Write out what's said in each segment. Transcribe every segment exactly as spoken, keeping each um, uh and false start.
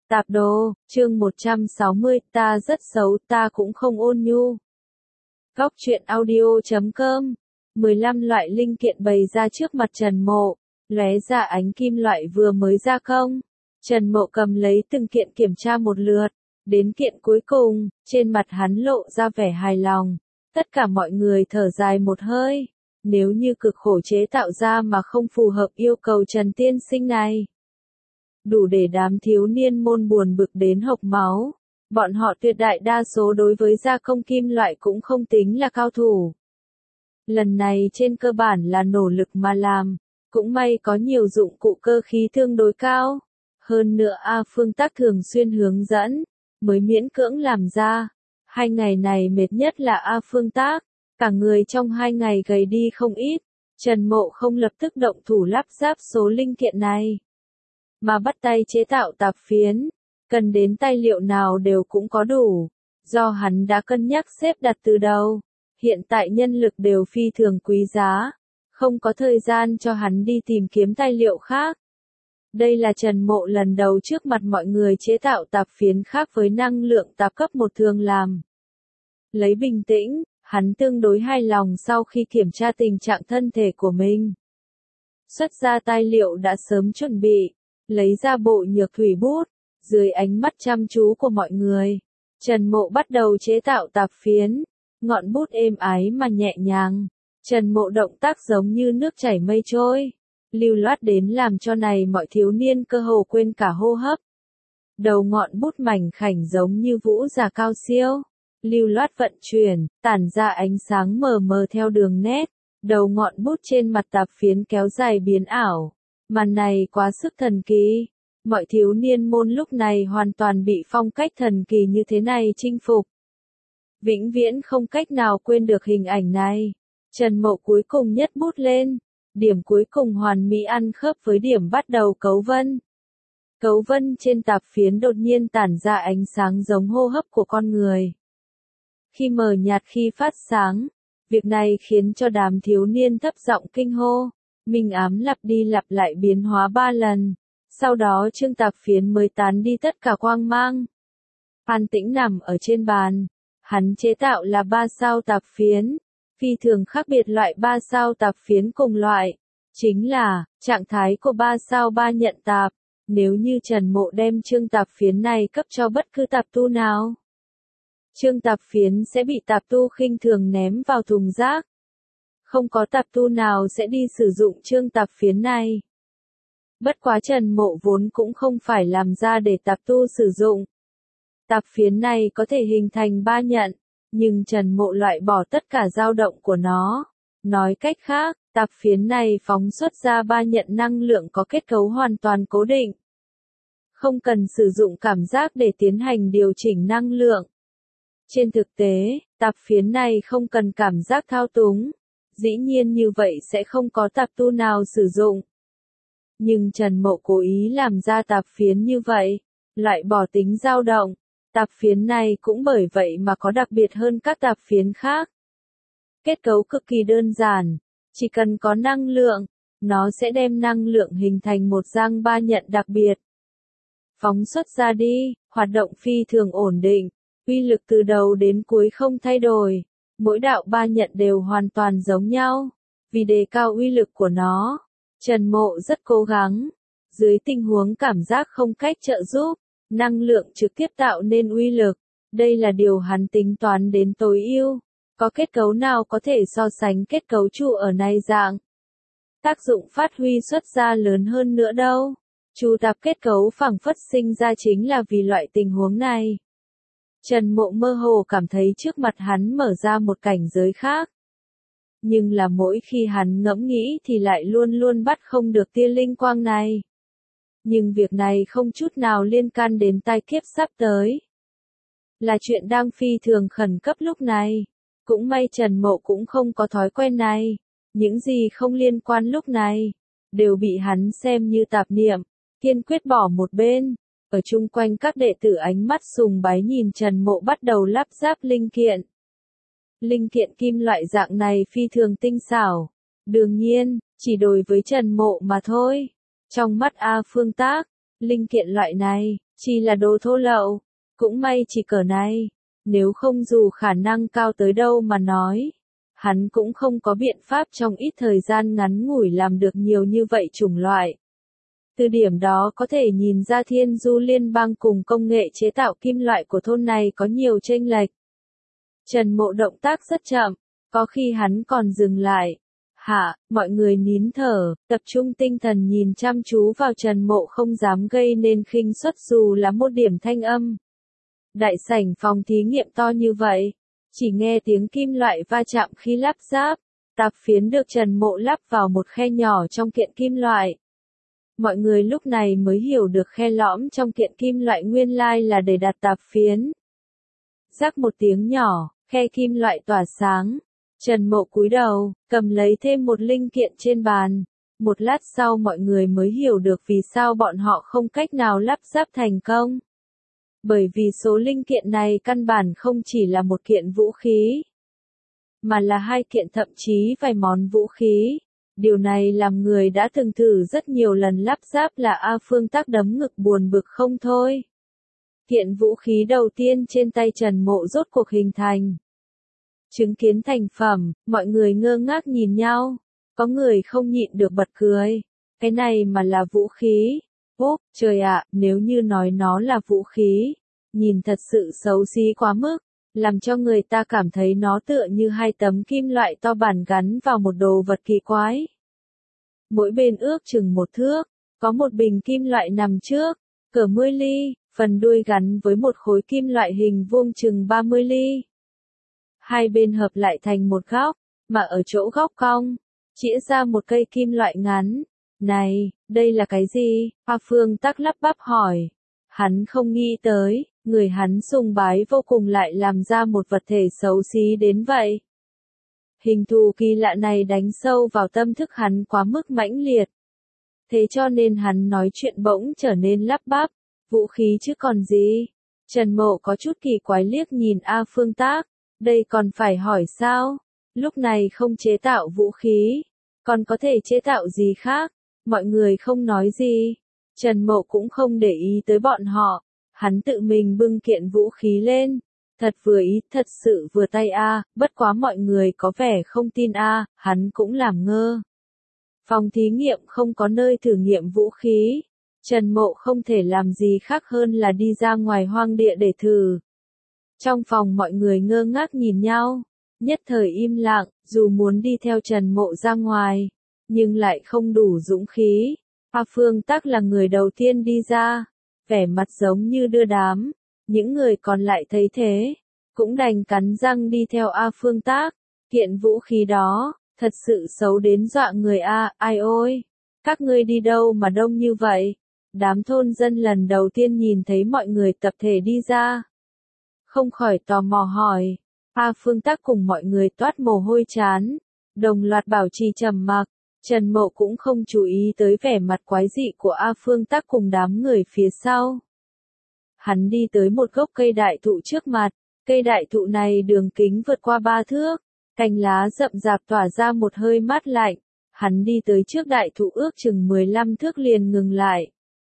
Tạp đồ, chương một trăm sáu mươi, ta rất xấu, ta cũng không ôn nhu. Góc truyện audio chấm com, mười lăm loại linh kiện bày ra trước mặt Trần Mộ, lóe ra ánh kim loại vừa mới gia công. Trần Mộ cầm lấy từng kiện kiểm tra một lượt, đến kiện cuối cùng, trên mặt hắn lộ ra vẻ hài lòng. Tất cả mọi người thở dài một hơi, nếu như cực khổ chế tạo ra mà không phù hợp yêu cầu Trần tiên sinh này, đủ để đám thiếu niên môn buồn bực đến hộc máu. Bọn họ tuyệt đại đa số đối với gia công kim loại cũng không tính là cao thủ. Lần này trên cơ bản là nỗ lực mà làm, cũng may có nhiều dụng cụ cơ khí tương đối cao. Hơn nữa A Phương Tác thường xuyên hướng dẫn, mới miễn cưỡng làm ra. Hai ngày này mệt nhất là A Phương Tác, cả người trong hai ngày gầy đi không ít. Trần Mộ không lập tức động thủ lắp ráp số linh kiện này, mà bắt tay chế tạo tạp phiến, cần đến tài liệu nào đều cũng có đủ, do hắn đã cân nhắc xếp đặt từ đầu. Hiện tại nhân lực đều phi thường quý giá, không có thời gian cho hắn đi tìm kiếm tài liệu khác. Đây là Trần Mộ lần đầu trước mặt mọi người chế tạo tạp phiến khác với năng lượng tạp cấp một thường làm. Lấy bình tĩnh, hắn tương đối hài lòng sau khi kiểm tra tình trạng thân thể của mình. Xuất ra tài liệu đã sớm chuẩn bị, lấy ra bộ nhược thủy bút, dưới ánh mắt chăm chú của mọi người, Trần Mộ bắt đầu chế tạo tạp phiến, ngọn bút êm ái mà nhẹ nhàng. Trần Mộ động tác giống như nước chảy mây trôi, lưu loát đến làm cho này mọi thiếu niên cơ hồ quên cả hô hấp. Đầu ngọn bút mảnh khảnh giống như vũ giả cao siêu, lưu loát vận chuyển, tản ra ánh sáng mờ mờ theo đường nét. Đầu ngọn bút trên mặt tạp phiến kéo dài biến ảo. Màn này quá sức thần kỳ. Mọi thiếu niên môn lúc này hoàn toàn bị phong cách thần kỳ như thế này chinh phục. Vĩnh viễn không cách nào quên được hình ảnh này. Trần Mộ cuối cùng nhất bút lên. Điểm cuối cùng hoàn mỹ ăn khớp với điểm bắt đầu cấu vân. Cấu vân trên tạp phiến đột nhiên tản ra ánh sáng giống hô hấp của con người. Khi mờ nhạt khi phát sáng, việc này khiến cho đám thiếu niên thấp giọng kinh hô. Minh ám lặp đi lặp lại biến hóa ba lần. Sau đó chương tạp phiến mới tán đi tất cả quang mang. An Tĩnh nằm ở trên bàn. Hắn chế tạo là ba sao tạp phiến. Phi thường khác biệt loại ba sao tạp phiến cùng loại. Chính là, trạng thái của ba sao ba nhận tạp. Nếu như Trần Mộ đem chương tạp phiến này cấp cho bất cứ tạp tu nào, chương tạp phiến sẽ bị tạp tu khinh thường ném vào thùng rác. Không có tạp tu nào sẽ đi sử dụng chương tạp phiến này. Bất quá Trần Mộ vốn cũng không phải làm ra để tạp tu sử dụng. Tạp phiến này có thể hình thành ba nhận, nhưng Trần Mộ loại bỏ tất cả dao động của nó. Nói cách khác, tạp phiến này phóng xuất ra ba nhận năng lượng có kết cấu hoàn toàn cố định. Không cần sử dụng cảm giác để tiến hành điều chỉnh năng lượng. Trên thực tế, tạp phiến này không cần cảm giác thao túng. Dĩ nhiên như vậy sẽ không có tạp tu nào sử dụng. Nhưng Trần Mộ cố ý làm ra tạp phiến như vậy, loại bỏ tính dao động. Tạp phiến này cũng bởi vậy mà có đặc biệt hơn các tạp phiến khác. Kết cấu cực kỳ đơn giản, chỉ cần có năng lượng, nó sẽ đem năng lượng hình thành một răng ba nhận đặc biệt. Phóng xuất ra đi, hoạt động phi thường ổn định, uy lực từ đầu đến cuối không thay đổi. Mỗi đạo ba nhận đều hoàn toàn giống nhau. Vì đề cao uy lực của nó, Trần Mộ rất cố gắng. Dưới tình huống cảm giác không cách trợ giúp, năng lượng trực tiếp tạo nên uy lực. Đây là điều hắn tính toán đến tối ưu. Có kết cấu nào có thể so sánh kết cấu trụ ở này dạng. Tác dụng phát huy xuất ra lớn hơn nữa đâu. Trụ tạp kết cấu phảng phất sinh ra chính là vì loại tình huống này. Trần Mộ mơ hồ cảm thấy trước mặt hắn mở ra một cảnh giới khác. Nhưng là mỗi khi hắn ngẫm nghĩ thì lại luôn luôn bắt không được tia linh quang này. Nhưng việc này không chút nào liên can đến tai kiếp sắp tới. Là chuyện đang phi thường khẩn cấp lúc này. Cũng may Trần Mộ cũng không có thói quen này. Những gì không liên quan lúc này, đều bị hắn xem như tạp niệm, kiên quyết bỏ một bên. Ở chung quanh các đệ tử ánh mắt sùng bái nhìn Trần Mộ bắt đầu lắp ráp linh kiện. Linh kiện kim loại dạng này phi thường tinh xảo. Đương nhiên, chỉ đối với Trần Mộ mà thôi. Trong mắt A Phương Tác, linh kiện loại này, Chỉ là đồ thô lậu, cũng may chỉ cỡ này, nếu không dù khả năng cao tới đâu mà nói, hắn cũng không có biện pháp trong ít thời gian ngắn ngủi làm được nhiều như vậy chủng loại. Từ điểm đó có thể nhìn ra Thiên Du Liên bang cùng công nghệ chế tạo kim loại của thôn này có nhiều chênh lệch. Trần Mộ động tác rất chậm, có khi hắn còn dừng lại. Hạ, mọi người nín thở, tập trung tinh thần nhìn chăm chú vào Trần Mộ không dám gây nên khinh suất dù là một điểm thanh âm. Đại sảnh phòng thí nghiệm to như vậy, chỉ nghe tiếng kim loại va chạm khi lắp ráp, tạp phiến được Trần Mộ lắp vào một khe nhỏ trong kiện kim loại. Mọi người lúc này mới hiểu được khe lõm trong kiện kim loại nguyên lai là để đặt tạp phiến. Rắc một tiếng nhỏ, khe kim loại tỏa sáng. Trần Mộ cúi đầu, cầm lấy thêm một linh kiện trên bàn. Một lát sau mọi người mới hiểu được vì sao bọn họ không cách nào lắp ráp thành công. Bởi vì số linh kiện này căn bản không chỉ là một kiện vũ khí, mà là hai kiện thậm chí vài món vũ khí. Điều này làm người đã từng thử rất nhiều lần lắp ráp là A Phương Tắc đấm ngực buồn bực không thôi. Kiện vũ khí đầu tiên trên tay Trần Mộ rốt cuộc hình thành. Chứng kiến thành phẩm, mọi người ngơ ngác nhìn nhau. Có người không nhịn được bật cười. Cái này mà là vũ khí. Úp, trời ạ, nếu như nói nó là vũ khí, nhìn thật sự xấu xí quá mức, làm cho người ta cảm thấy nó tựa như hai tấm kim loại to bản gắn vào một đồ vật kỳ quái. Mỗi bên ước chừng một thước, có một bình kim loại nằm trước, cỡ mười ly, phần đuôi gắn với một khối kim loại hình vuông chừng ba mươi ly. Hai bên hợp lại thành một góc, mà ở chỗ góc cong, chĩa ra một cây kim loại ngắn. Này, đây là cái gì? A Phương Tắc lắp bắp hỏi. Hắn không nghĩ tới, người hắn sùng bái vô cùng lại làm ra một vật thể xấu xí đến vậy. Hình thù kỳ lạ này đánh sâu vào tâm thức hắn quá mức mãnh liệt. Thế cho nên hắn nói chuyện bỗng trở nên lắp bắp. Vũ khí chứ còn gì? Trần Mộ có chút kỳ quái liếc nhìn A Phương Tắc. Đây còn phải hỏi sao? Lúc này không chế tạo vũ khí, còn có thể chế tạo gì khác? Mọi người không nói gì. Trần Mộ cũng không để ý tới bọn họ. Hắn tự mình bưng kiện vũ khí lên. Thật vừa ý, thật sự vừa tay a, à, bất quá mọi người có vẻ không tin a, à, hắn cũng làm ngơ. Phòng thí nghiệm không có nơi thử nghiệm vũ khí. Trần Mộ không thể làm gì khác hơn là đi ra ngoài hoang địa để thử. Trong phòng mọi người ngơ ngác nhìn nhau, nhất thời im lặng, dù muốn đi theo Trần Mộ ra ngoài, nhưng lại không đủ dũng khí. A Phương Tắc là người đầu tiên đi ra, vẻ mặt giống như đưa đám, những người còn lại thấy thế, cũng đành cắn răng đi theo A Phương Tắc. Kiện vũ khí đó, thật sự xấu đến dọa người a, ai ôi, các ngươi đi đâu mà đông như vậy? Đám thôn dân lần đầu tiên nhìn thấy mọi người tập thể đi ra, không khỏi tò mò hỏi. A Phương Tắc cùng mọi người toát mồ hôi trán, đồng loạt bảo trì trầm mặc. Trần Mộ cũng không chú ý tới vẻ mặt quái dị của A Phương Tắc cùng đám người phía sau. Hắn đi tới một gốc cây đại thụ trước mặt, cây đại thụ này đường kính vượt qua ba thước, cành lá rậm rạp tỏa ra một hơi mát lạnh. Hắn đi tới trước đại thụ ước chừng mười lăm thước liền ngừng lại.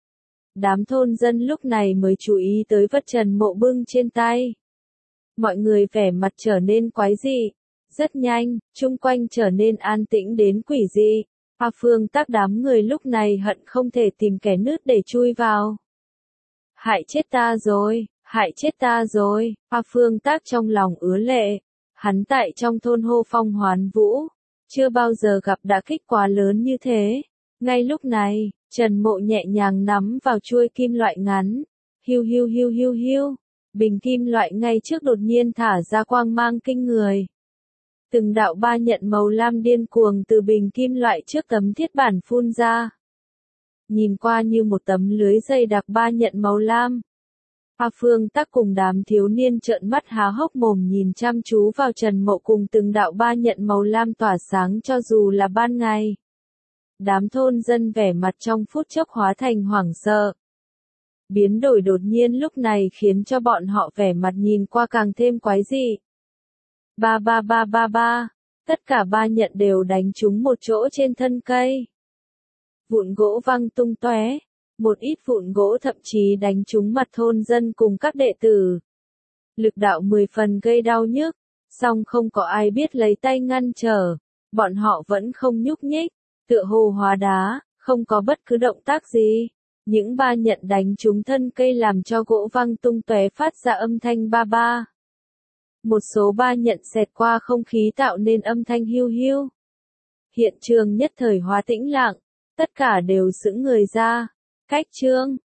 Đám thôn dân lúc này mới chú ý tới vật Trần Mộ bưng trên tay. Mọi người vẻ mặt trở nên quái dị. Rất nhanh, chung quanh trở nên an tĩnh đến quỷ dị. A Phương Tắc đám người lúc này hận không thể tìm kẻ nứt để chui vào. Hại chết ta rồi, hại chết ta rồi. A Phương Tắc trong lòng ứa lệ. Hắn tại trong thôn hô phong hoán vũ, chưa bao giờ gặp đả kích quá lớn như thế. Ngay lúc này, Trần Mộ nhẹ nhàng nắm vào chuôi kim loại ngắn. Hiu hiu hiu hiu hiu. Bình kim loại ngay trước đột nhiên thả ra quang mang kinh người. Từng đạo ba nhận màu lam điên cuồng từ bình kim loại trước tấm thiết bản phun ra. Nhìn qua như một tấm lưới dày đặc ba nhận màu lam. A Phương Tắc cùng đám thiếu niên trợn mắt há hốc mồm nhìn chăm chú vào Trần Mộ cùng từng đạo ba nhận màu lam tỏa sáng cho dù là ban ngày. Đám thôn dân vẻ mặt trong phút chốc hóa thành hoảng sợ. Biến đổi đột nhiên lúc này khiến cho bọn họ vẻ mặt nhìn qua càng thêm quái dị. Ba ba ba ba ba, tất cả ba nhận đều đánh trúng một chỗ trên thân cây. Vụn gỗ văng tung tóe, Một ít vụn gỗ thậm chí đánh trúng mặt thôn dân cùng các đệ tử. Lực đạo mười phần gây đau nhức, song không có ai biết lấy tay ngăn trở. Bọn họ vẫn không nhúc nhích, tựa hồ hóa đá, không có bất cứ động tác gì. Những ba nhận đánh trúng thân cây làm cho gỗ văng tung tóe phát ra âm thanh ba ba. Một số ba nhận xẹt qua không khí tạo nên âm thanh hiu hiu. Hiện trường nhất thời hóa tĩnh lặng, tất cả đều sững người ra. Cách chương